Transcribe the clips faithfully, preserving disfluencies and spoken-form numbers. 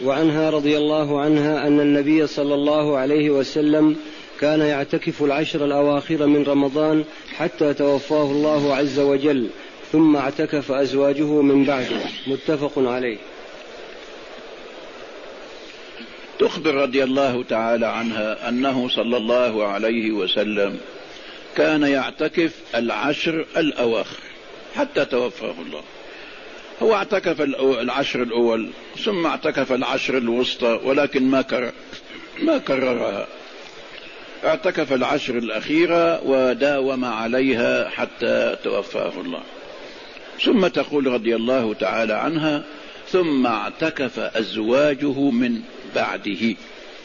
وعنها رضي الله عنها أن النبي صلى الله عليه وسلم كان يعتكف العشر الأواخر من رمضان حتى توفاه الله عز وجل، ثم اعتكف أزواجه من بعده. متفق عليه. تخبر رضي الله تعالى عنها أنه صلى الله عليه وسلم كان يعتكف العشر الأواخر حتى توفاه الله. هو اعتكف العشر الأول ثم اعتكف العشر الوسطى، ولكن ما كرر ما كررها، اعتكف العشر الأخيرة وداوم عليها حتى توفاه الله. ثم تقول رضي الله تعالى عنها: ثم اعتكف أزواجه من بعده.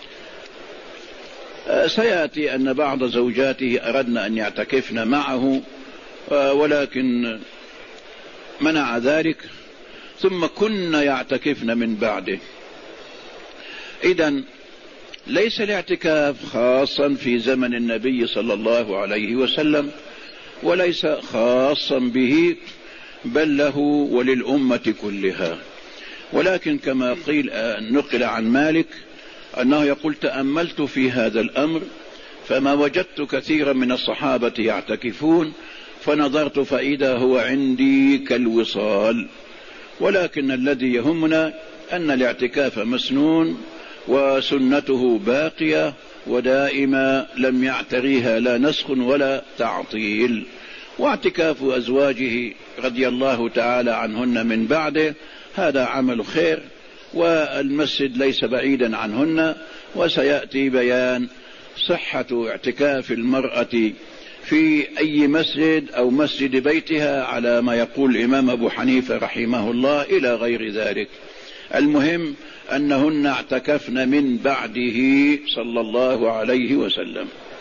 سيأتي أن بعض زوجاته أردن أن يعتكفن معه ولكن منع ذلك، ثم كن يعتكفن من بعده. إذن ليس الاعتكاف خاصا في زمن النبي صلى الله عليه وسلم، وليس خاصا به، بل له وللأمة كلها. ولكن كما قيل نقل عن مالك أنه يقول: تأملت في هذا الأمر فما وجدت كثيرا من الصحابة يعتكفون، فنظرت فإذا هو عندي كالوصال. ولكن الذي يهمنا أن الاعتكاف مسنون وسنته باقية ودائما لم يعتريها لا نسخ ولا تعطيل. واعتكاف أزواجه رضي الله تعالى عنهن من بعده هذا عمل خير، والمسجد ليس بعيدا عنهن. وسيأتي بيان صحة اعتكاف المرأة في أي مسجد أو مسجد بيتها على ما يقول الإمام أبو حنيفة رحمه الله إلى غير ذلك. المهم أنهن اعتكفن من بعده صلى الله عليه وسلم.